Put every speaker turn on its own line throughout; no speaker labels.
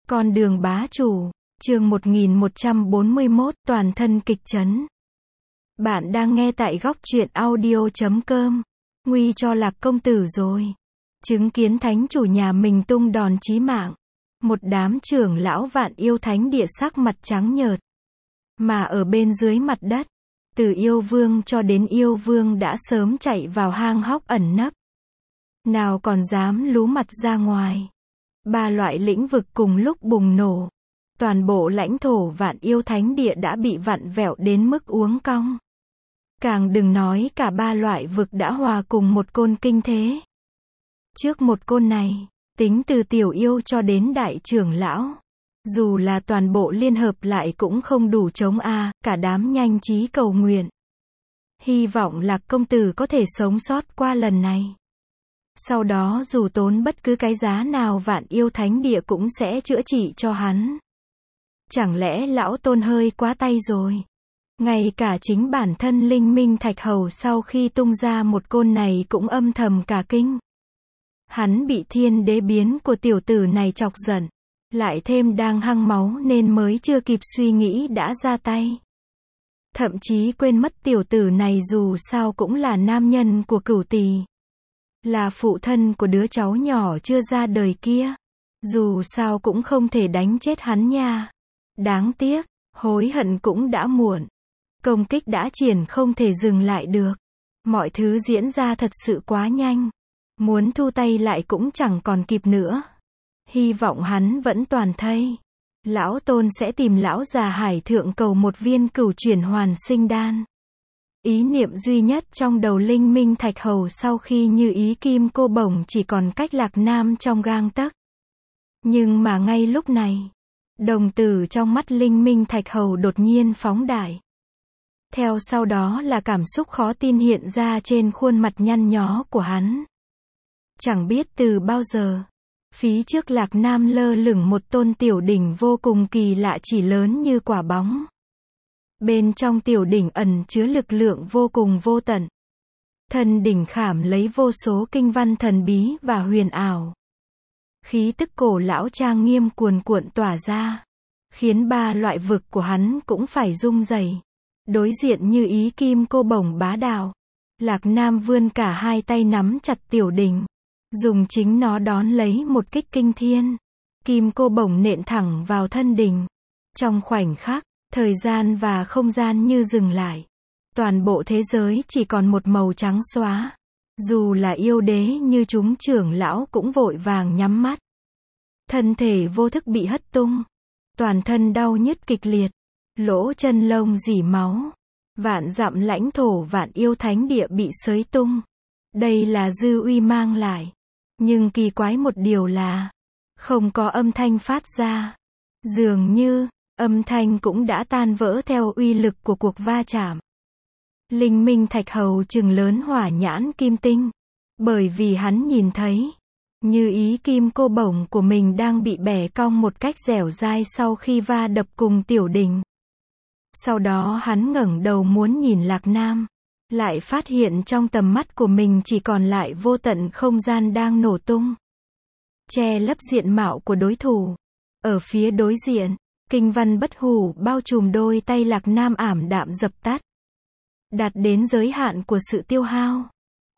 Con đường bá chủ, chương 1141, toàn thân kịch chấn. Bạn đang nghe tại góc truyện audio.com. Nguy cho Lạc công tử rồi. Chứng kiến thánh chủ nhà mình tung đòn chí mạng. Một đám trưởng lão Vạn Yêu Thánh Địa sắc mặt trắng nhợt. Mà ở bên dưới mặt đất, từ yêu vương cho đến yêu vương đã sớm chạy vào hang hóc ẩn nấp. Nào còn dám lú mặt ra ngoài. Ba loại lĩnh vực cùng lúc bùng nổ. Toàn bộ lãnh thổ Vạn Yêu Thánh Địa đã bị vặn vẹo đến mức uốn cong. Càng đừng nói cả ba loại vực đã hòa cùng một côn kinh thế. Trước một côn này, tính từ tiểu yêu cho đến đại trưởng lão, dù là toàn bộ liên hợp lại cũng không đủ chống cả đám nhanh trí cầu nguyện. Hy vọng Lạc công tử có thể sống sót qua lần này. Sau đó dù tốn bất cứ cái giá nào Vạn Yêu Thánh Địa cũng sẽ chữa trị cho hắn. Chẳng lẽ lão tôn hơi quá tay rồi? Ngay cả chính bản thân Linh Minh Thạch Hầu sau khi tung ra một côn này cũng âm thầm cả kinh. Hắn bị thiên đế biến của tiểu tử này chọc giận. Lại thêm đang hăng máu nên mới chưa kịp suy nghĩ đã ra tay. Thậm chí quên mất tiểu tử này dù sao cũng là nam nhân của Cửu Tỳ. Là phụ thân của đứa cháu nhỏ chưa ra đời kia. Dù sao cũng không thể đánh chết hắn nha. Đáng tiếc, hối hận cũng đã muộn. Công kích đã triển không thể dừng lại được. Mọi thứ diễn ra thật sự quá nhanh. Muốn thu tay lại cũng chẳng còn kịp nữa. Hy vọng hắn vẫn toàn thây. Lão tôn sẽ tìm lão già hải thượng cầu một viên cửu chuyển hoàn sinh đan. Ý niệm duy nhất trong đầu Linh Minh Thạch Hầu sau khi như ý kim cô bổng chỉ còn cách Lạc Nam trong gang tấc. Nhưng mà ngay lúc này, đồng tử trong mắt Linh Minh Thạch Hầu đột nhiên phóng đại. Theo sau đó là cảm xúc khó tin hiện ra trên khuôn mặt nhăn nhó của hắn. Chẳng biết từ bao giờ, phía trước Lạc Nam lơ lửng một tôn tiểu đỉnh vô cùng kỳ lạ chỉ lớn như quả bóng. Bên trong tiểu đỉnh ẩn chứa lực lượng vô cùng vô tận. Thân đỉnh khảm lấy vô số kinh văn thần bí và huyền ảo. Khí tức cổ lão trang nghiêm cuồn cuộn tỏa ra, khiến ba loại vực của hắn cũng phải rung rẩy. Đối diện như ý kim cô bổng bá đạo, Lạc Nam vươn cả hai tay nắm chặt tiểu đỉnh, dùng chính nó đón lấy một kích kinh thiên. Kim cô bổng nện thẳng vào thân đỉnh. Trong khoảnh khắc, thời gian và không gian như dừng lại. Toàn bộ thế giới chỉ còn một màu trắng xóa. Dù là yêu đế như chúng trưởng lão cũng vội vàng nhắm mắt. Thân thể vô thức bị hất tung. Toàn thân đau nhức kịch liệt. Lỗ chân lông rỉ máu. Vạn dặm lãnh thổ Vạn Yêu Thánh Địa bị xới tung. Đây là dư uy mang lại. Nhưng kỳ quái một điều là không có âm thanh phát ra. Dường như âm thanh cũng đã tan vỡ theo uy lực của cuộc va chạm. Linh Minh Thạch Hầu trừng lớn hỏa nhãn kim tinh. Bởi vì hắn nhìn thấy như ý kim cô bổng của mình đang bị bẻ cong một cách dẻo dai sau khi va đập cùng tiểu đỉnh. Sau đó hắn ngẩng đầu muốn nhìn Lạc Nam. Lại phát hiện trong tầm mắt của mình chỉ còn lại vô tận không gian đang nổ tung. Che lấp diện mạo của đối thủ. Ở phía đối diện, kinh văn bất hủ bao trùm đôi tay Lạc Nam ảm đạm dập tắt. Đạt đến giới hạn của sự tiêu hao.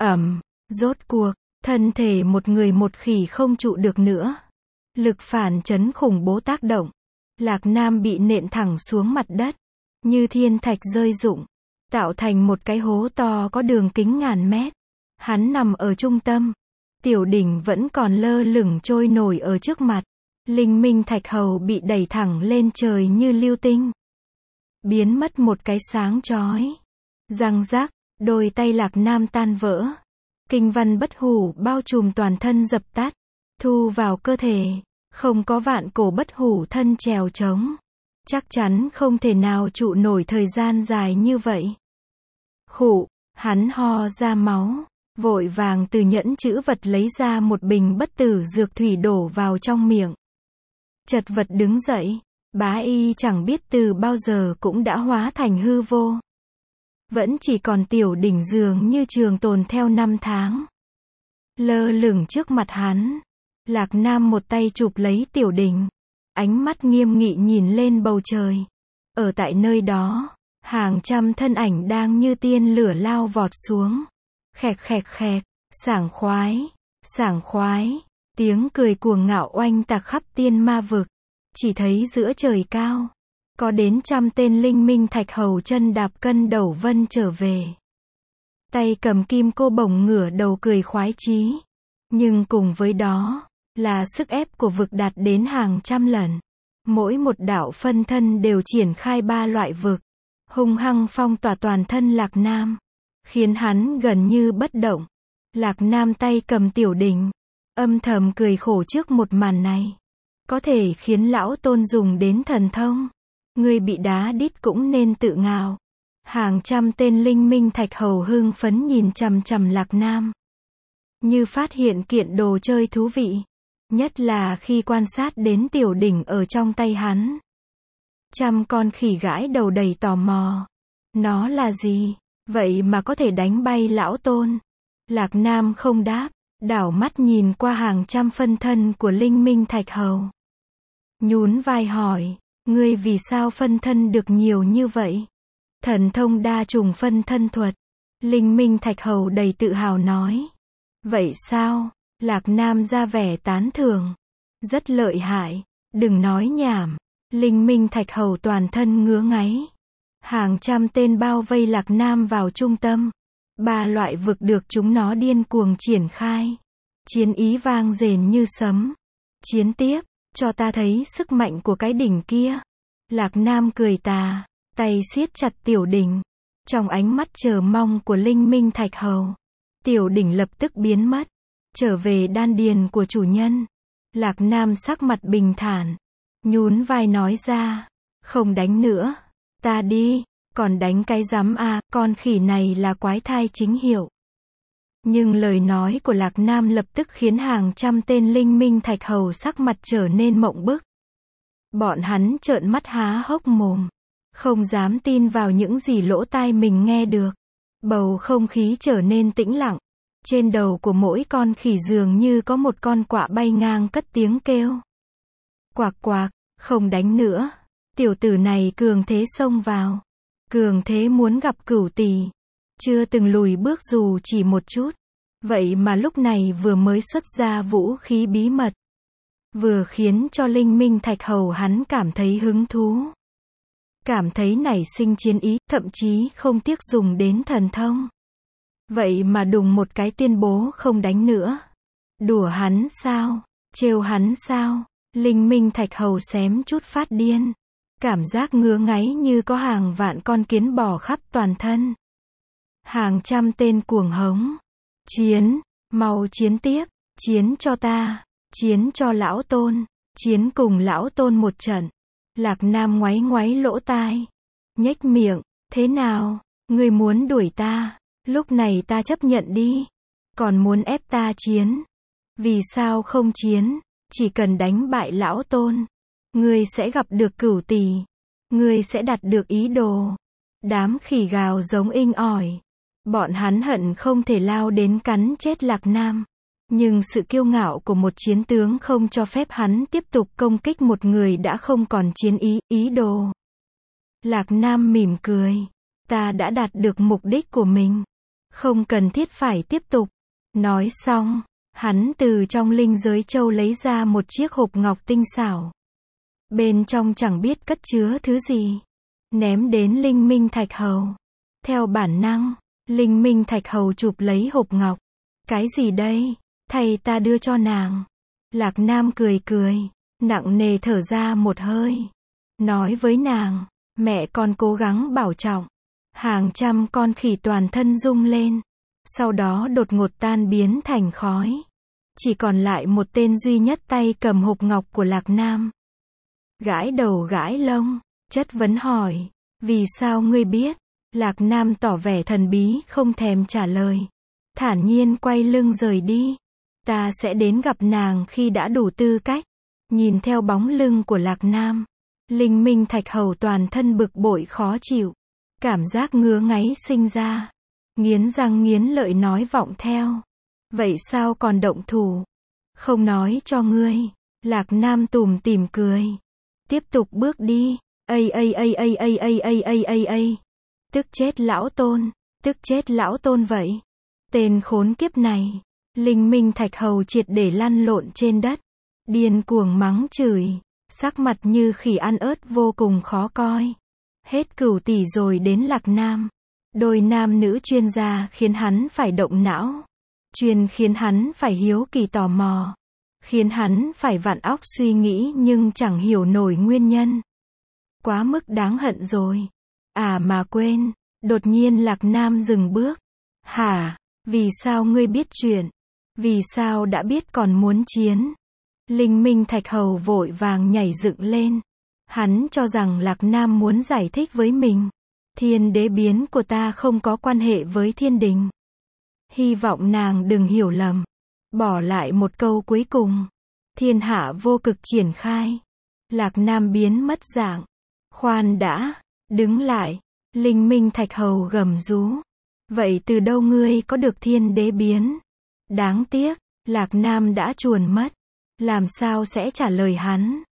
Rốt cuộc, thân thể một người một khỉ không trụ được nữa. Lực phản chấn khủng bố tác động. Lạc Nam bị nện thẳng xuống mặt đất. Như thiên thạch rơi rụng. Tạo thành một cái hố to có đường kính ngàn mét. Hắn nằm ở trung tâm. Tiểu đỉnh vẫn còn lơ lửng trôi nổi ở trước mặt. Linh Minh Thạch Hầu bị đẩy thẳng lên trời như lưu tinh. Biến mất một cái sáng chói. Răng rắc, đôi tay Lạc Nam tan vỡ. Kinh văn bất hủ bao trùm toàn thân dập tắt. Thu vào cơ thể. Không có vạn cổ bất hủ thân trèo trống. Chắc chắn không thể nào trụ nổi thời gian dài như vậy. Khụ, hắn ho ra máu. Vội vàng từ nhẫn chữ vật lấy ra một bình bất tử dược thủy đổ vào trong miệng. Chật vật đứng dậy. Bá y chẳng biết từ bao giờ cũng đã hóa thành hư vô. Vẫn chỉ còn tiểu đỉnh dường như trường tồn theo năm tháng. Lơ lửng trước mặt hắn. Lạc Nam một tay chụp lấy tiểu đỉnh. ánh mắt nghiêm nghị nhìn lên bầu trời. Ở tại nơi đó, hàng trăm thân ảnh đang như tiên lửa lao vọt xuống. Khẹt khẹt khẹt, sảng khoái, tiếng cười cuồng ngạo oanh tạc khắp tiên ma vực. Chỉ thấy giữa trời cao, có đến 100 tên linh minh thạch hầu chân đạp cân đầu vân trở về. Tay cầm kim cô bổng ngửa đầu cười khoái chí. Nhưng cùng với đó, là sức ép của vực đạt đến hàng trăm lần. Mỗi một đạo phân thân đều triển khai 3 loại vực, hung hăng phong tỏa toàn thân Lạc Nam, khiến hắn gần như bất động. Lạc Nam tay cầm tiểu đỉnh, âm thầm cười khổ trước một màn này. Có thể khiến lão tôn dùng đến thần thông. Ngươi bị đá đít cũng nên tự ngạo. Hàng trăm tên linh minh thạch hầu hưng phấn nhìn chằm chằm Lạc Nam, như phát hiện kiện đồ chơi thú vị. Nhất là khi quan sát đến tiểu đỉnh ở trong tay hắn. 100 con khỉ gãi đầu đầy tò mò. Nó là gì? Vậy mà có thể đánh bay lão tôn. Lạc Nam không đáp, đảo mắt nhìn qua hàng trăm phân thân của linh minh thạch hầu. Nhún vai hỏi, ngươi vì sao phân thân được nhiều như vậy? Thần thông đa trùng phân thân thuật. Linh minh thạch hầu đầy tự hào nói. Vậy sao? Lạc Nam ra vẻ tán thưởng. Rất lợi hại, đừng nói nhảm. Linh minh thạch hầu toàn thân ngứa ngáy. Hàng trăm tên bao vây Lạc Nam vào trung tâm. 3 loại vực được chúng nó điên cuồng triển khai. Chiến ý vang rền như sấm. Chiến tiếp, cho ta thấy sức mạnh của cái đỉnh kia. Lạc Nam cười tà, tay siết chặt tiểu đỉnh. Trong ánh mắt chờ mong của linh minh thạch hầu, tiểu đỉnh lập tức biến mất, trở về đan điền của chủ nhân. Lạc Nam sắc mặt bình thản, nhún vai nói ra, không đánh nữa, ta đi. Còn đánh cái rắm à, con khỉ này là quái thai chính hiệu. Nhưng lời nói của Lạc Nam lập tức khiến hàng trăm tên linh minh thạch hầu sắc mặt trở nên mộng bức. Bọn hắn trợn mắt há hốc mồm, không dám tin vào những gì lỗ tai mình nghe được. Bầu không khí trở nên tĩnh lặng. Trên đầu của mỗi con khỉ dường như có một con quạ bay ngang cất tiếng kêu. Quạc quạc, không đánh nữa. Tiểu tử này cường thế xông vào. Cường thế muốn gặp Cửu Tỷ. Chưa từng lùi bước dù chỉ một chút. Vậy mà lúc này vừa mới xuất ra vũ khí bí mật. Vừa khiến cho linh minh thạch hầu hắn cảm thấy hứng thú. Cảm thấy nảy sinh chiến ý, thậm chí không tiếc dùng đến thần thông. Vậy mà đùng một cái tuyên bố không đánh nữa. Đùa hắn sao? Trêu hắn sao? Linh minh thạch hầu xém chút phát điên. Cảm giác ngứa ngáy như có hàng vạn con kiến bò khắp toàn thân. Hàng trăm tên cuồng hống. Chiến, mau chiến tiếp, chiến cho ta, chiến cho lão tôn, chiến cùng lão tôn một trận. Lạc Nam ngoáy ngoáy lỗ tai, nhếch miệng, thế nào, ngươi muốn đuổi ta, lúc này ta chấp nhận đi, còn muốn ép ta chiến. Vì sao không chiến, chỉ cần đánh bại lão tôn, ngươi sẽ gặp được Cửu Tỷ, ngươi sẽ đạt được ý đồ. Đám khỉ gào giống inh ỏi. Bọn hắn hận không thể lao đến cắn chết Lạc Nam. Nhưng sự kiêu ngạo của một chiến tướng không cho phép hắn tiếp tục công kích một người đã không còn chiến ý đồ. Lạc Nam mỉm cười. Ta đã đạt được mục đích của mình. Không cần thiết phải tiếp tục. Nói xong, hắn từ trong linh giới châu lấy ra một chiếc hộp ngọc tinh xảo. Bên trong chẳng biết cất chứa thứ gì. Ném đến linh minh thạch hầu. Theo bản năng, linh minh thạch hầu chụp lấy hộp ngọc. Cái gì đây? Thầy ta đưa cho nàng. Lạc Nam cười cười, nặng nề thở ra một hơi. Nói với nàng, mẹ con cố gắng bảo trọng. Hàng trăm con khỉ toàn thân rung lên. Sau đó đột ngột tan biến thành khói. Chỉ còn lại một tên duy nhất tay cầm hộp ngọc của Lạc Nam. Gãi đầu gãi lông, chất vấn hỏi, vì sao ngươi biết? Lạc Nam tỏ vẻ thần bí không thèm trả lời. Thản nhiên quay lưng rời đi. Ta sẽ đến gặp nàng khi đã đủ tư cách. Nhìn theo bóng lưng của Lạc Nam, linh minh thạch hầu toàn thân bực bội khó chịu. Cảm giác ngứa ngáy sinh ra. Nghiến răng nghiến lợi nói vọng theo. Vậy sao còn động thủ? Không nói cho ngươi. Lạc Nam tủm tỉm cười. Tiếp tục bước đi. Ây. Tức chết lão Tôn. Tức chết lão Tôn vậy. Tên khốn kiếp này. Linh Minh Thạch Hầu triệt để lăn lộn trên đất. Điên cuồng mắng chửi. Sắc mặt như khỉ ăn ớt vô cùng khó coi. Hết Cửu tỷ rồi đến Lạc Nam. Đôi nam nữ chuyên gia khiến hắn phải động não. Chuyên khiến hắn phải hiếu kỳ tò mò. Khiến hắn phải vặn óc suy nghĩ nhưng chẳng hiểu nổi nguyên nhân. Quá mức đáng hận rồi. À mà quên. Đột nhiên Lạc Nam dừng bước. Hả? Vì sao ngươi biết chuyện? Vì sao đã biết còn muốn chiến? Linh Minh Thạch Hầu vội vàng nhảy dựng lên. Hắn cho rằng Lạc Nam muốn giải thích với mình. Thiên đế biến của ta không có quan hệ với thiên đình. Hy vọng nàng đừng hiểu lầm. Bỏ lại một câu cuối cùng. Thiên hạ vô cực triển khai. Lạc Nam biến mất dạng. Khoan đã. Đứng lại. Linh Minh Thạch Hầu gầm rú. Vậy từ đâu ngươi có được thiên đế biến? Đáng tiếc. Lạc Nam đã chuồn mất. Làm sao sẽ trả lời hắn?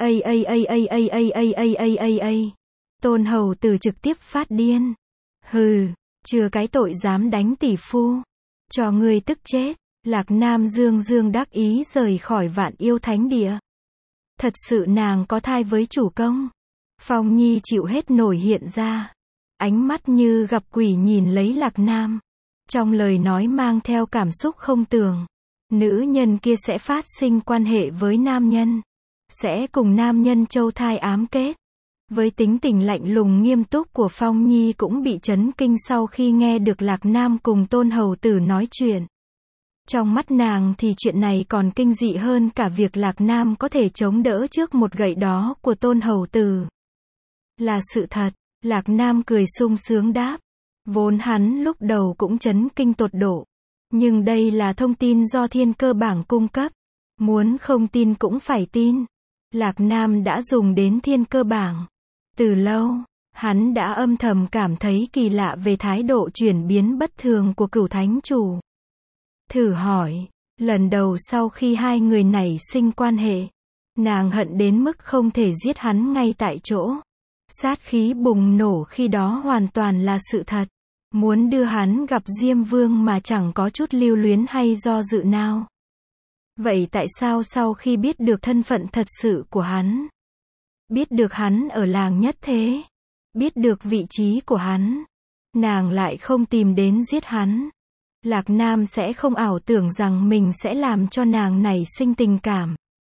Ây. Tôn hầu tử trực tiếp phát điên. Hừ, chừa cái tội dám đánh tỷ phu. Cho ngươi tức chết. Lạc Nam dương đắc ý rời khỏi Vạn Yêu Thánh Địa. Thật sự nàng có thai với chủ công. Phong Nhi chịu hết nổi hiện ra. Ánh mắt như gặp quỷ nhìn lấy Lạc Nam. Trong lời nói mang theo cảm xúc không tưởng. Nữ nhân kia sẽ phát sinh quan hệ với nam nhân. Sẽ cùng nam nhân châu thai ám kết. Với tính tình lạnh lùng nghiêm túc của Phong Nhi cũng bị chấn kinh sau khi nghe được Lạc Nam cùng Tôn hầu tử nói chuyện. Trong mắt nàng thì chuyện này còn kinh dị hơn cả việc Lạc Nam có thể chống đỡ trước một gậy đó của Tôn hầu tử. Là sự thật. Lạc Nam cười sung sướng đáp. Vốn hắn lúc đầu cũng chấn kinh tột độ. Nhưng đây là thông tin do Thiên Cơ Bảng cung cấp. Muốn không tin cũng phải tin. Lạc Nam đã dùng đến Thiên Cơ Bảng. Từ lâu, hắn đã âm thầm cảm thấy kỳ lạ về thái độ chuyển biến bất thường của Cửu Thánh Chủ. Thử hỏi, lần đầu sau khi hai người nảy sinh quan hệ, nàng hận đến mức không thể giết hắn ngay tại chỗ. Sát khí bùng nổ khi đó hoàn toàn là sự thật. Muốn đưa hắn gặp Diêm Vương mà chẳng có chút lưu luyến hay do dự nào. Vậy tại sao sau khi biết được thân phận thật sự của hắn, biết được hắn ở làng Nhất Thế, biết được vị trí của hắn, nàng lại không tìm đến giết hắn? Lạc Nam sẽ không ảo tưởng rằng mình sẽ làm cho nàng nảy sinh tình cảm.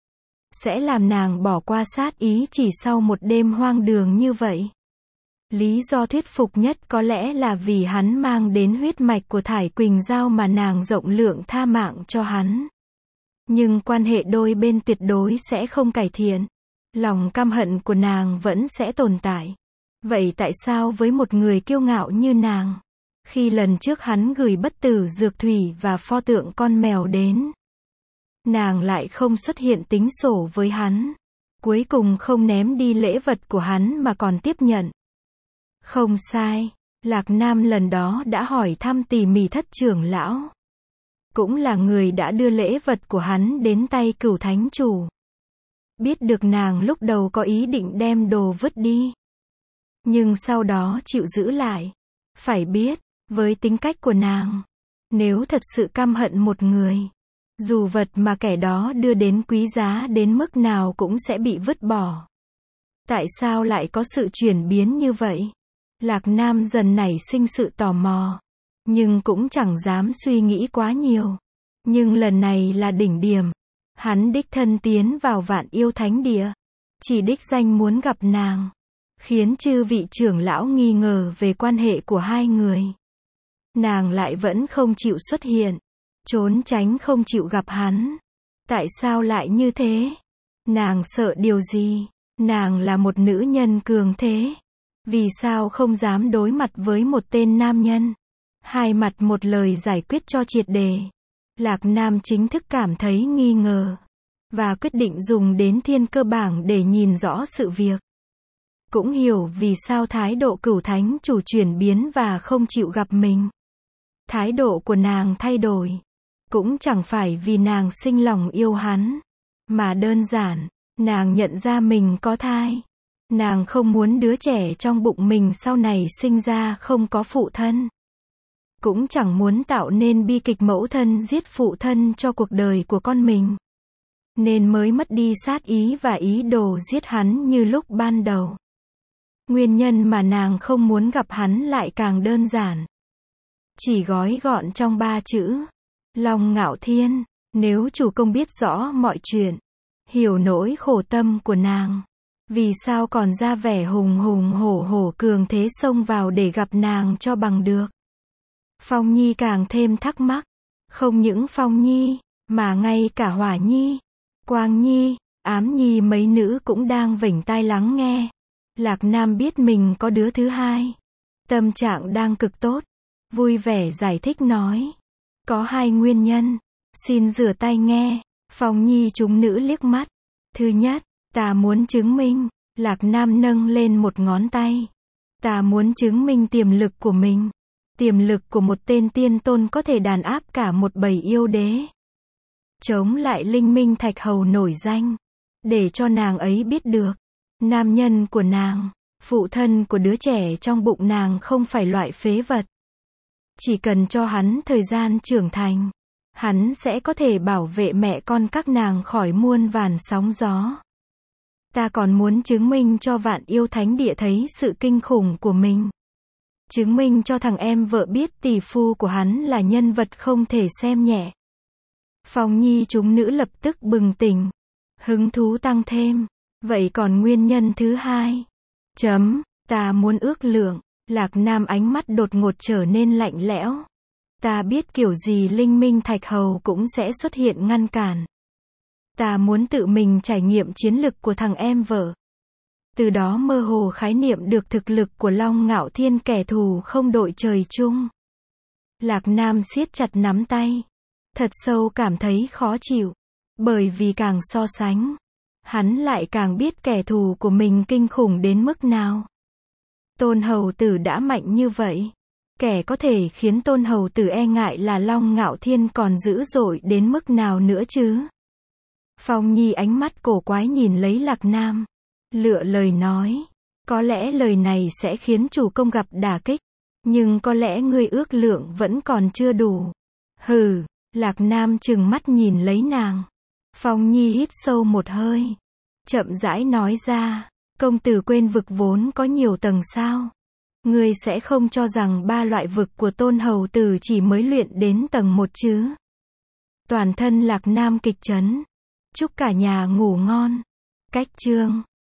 Sẽ làm nàng bỏ qua sát ý chỉ sau một đêm hoang đường như vậy. Lý do thuyết phục nhất có lẽ là vì hắn mang đến huyết mạch của Thải Quỳnh Giao mà nàng rộng lượng tha mạng cho hắn. Nhưng quan hệ đôi bên tuyệt đối sẽ không cải thiện. Lòng căm hận của nàng vẫn sẽ tồn tại. Vậy tại sao với một người kiêu ngạo như nàng, khi lần trước hắn gửi bất tử dược thủy và pho tượng con mèo đến, nàng lại không xuất hiện tính sổ với hắn, cuối cùng không ném đi lễ vật của hắn mà còn tiếp nhận? Không sai, Lạc Nam lần đó đã hỏi thăm tỉ mỉ Thất trưởng lão. Cũng là người đã đưa lễ vật của hắn đến tay Cửu Thánh Chủ. Biết được nàng lúc đầu có ý định đem đồ vứt đi, nhưng sau đó chịu giữ lại. Phải biết, với tính cách của nàng, nếu thật sự căm hận một người, dù vật mà kẻ đó đưa đến quý giá đến mức nào cũng sẽ bị vứt bỏ. Tại sao lại có sự chuyển biến như vậy? Lạc Nam dần nảy sinh sự tò mò, nhưng cũng chẳng dám suy nghĩ quá nhiều. Nhưng lần này là đỉnh điểm. Hắn đích thân tiến vào Vạn Yêu Thánh Địa, chỉ đích danh muốn gặp nàng, khiến chư vị trưởng lão nghi ngờ về quan hệ của hai người. Nàng lại vẫn không chịu xuất hiện, trốn tránh không chịu gặp hắn. Tại sao lại như thế? Nàng sợ điều gì? Nàng là một nữ nhân cường thế. Vì sao không dám đối mặt với một tên nam nhân? Hai mặt một lời giải quyết cho triệt đề. Lạc Nam chính thức cảm thấy nghi ngờ, và quyết định dùng đến Thiên Cơ Bảng để nhìn rõ sự việc. Cũng hiểu vì sao thái độ Cửu Thánh Chủ chuyển biến và không chịu gặp mình. Thái độ của nàng thay đổi, cũng chẳng phải vì nàng sinh lòng yêu hắn, mà đơn giản, nàng nhận ra mình có thai. Nàng không muốn đứa trẻ trong bụng mình sau này sinh ra không có phụ thân. Cũng chẳng muốn tạo nên bi kịch mẫu thân giết phụ thân cho cuộc đời của con mình. Nên mới mất đi sát ý và ý đồ giết hắn như lúc ban đầu. Nguyên nhân mà nàng không muốn gặp hắn lại càng đơn giản. Chỉ gói gọn trong 3 chữ. Long Ngạo Thiên. Nếu chủ công biết rõ mọi chuyện, hiểu nỗi khổ tâm của nàng, vì sao còn ra vẻ hùng hùng hổ hổ cường thế xông vào để gặp nàng cho bằng được. Phong Nhi càng thêm thắc mắc. Không những Phong Nhi, mà ngay cả Hỏa Nhi, Quang Nhi, Ám Nhi mấy nữ cũng đang vểnh tai lắng nghe. Lạc Nam biết mình có đứa thứ hai. Tâm trạng đang cực tốt. Vui vẻ giải thích nói. Có 2 nguyên nhân. Xin rửa tay nghe. Phong Nhi chúng nữ liếc mắt. Thứ nhất, ta muốn chứng minh. Lạc Nam nâng lên một ngón tay. Ta muốn chứng minh tiềm lực của mình. Tiềm lực của một tên tiên tôn có thể đàn áp cả một bầy yêu đế. Chống lại Linh Minh Thạch Hầu nổi danh. Để cho nàng ấy biết được. Nam nhân của nàng, phụ thân của đứa trẻ trong bụng nàng không phải loại phế vật. Chỉ cần cho hắn thời gian trưởng thành, hắn sẽ có thể bảo vệ mẹ con các nàng khỏi muôn vàn sóng gió. Ta còn muốn chứng minh cho vạn yêu thánh địa thấy sự kinh khủng của mình. Chứng minh cho thằng em vợ biết tỷ phu của hắn là nhân vật không thể xem nhẹ. Phong Nhi chúng nữ lập tức bừng tỉnh. Hứng thú tăng thêm. Vậy còn nguyên nhân thứ hai? Ta muốn ước lượng. Lạc Nam ánh mắt đột ngột trở nên lạnh lẽo. Ta biết kiểu gì Linh Minh Thạch Hầu cũng sẽ xuất hiện ngăn cản. Ta muốn tự mình trải nghiệm chiến lực của thằng em vợ. Từ đó mơ hồ khái niệm được thực lực của Long Ngạo Thiên, kẻ thù không đội trời chung. Lạc Nam siết chặt nắm tay. Thật sâu cảm thấy khó chịu. Bởi vì càng so sánh, hắn lại càng biết kẻ thù của mình kinh khủng đến mức nào. Tôn hầu tử đã mạnh như vậy. Kẻ có thể khiến tôn hầu tử e ngại là Long Ngạo Thiên còn dữ dội đến mức nào nữa chứ? Phong Nhi ánh mắt cổ quái nhìn lấy Lạc Nam. Lựa lời nói. Có lẽ lời này sẽ khiến chủ công gặp đả kích. Nhưng có lẽ ngươi ước lượng vẫn còn chưa đủ. Hừ. Lạc Nam trừng mắt nhìn lấy nàng. Phong Nhi hít sâu một hơi. Chậm rãi nói ra. Công tử quên vực vốn có nhiều tầng sao? Ngươi sẽ không cho rằng 3 loại vực của tôn hầu tử chỉ mới luyện đến tầng 1 chứ? Toàn thân Lạc Nam kịch chấn. Chúc cả nhà ngủ ngon. Cách chương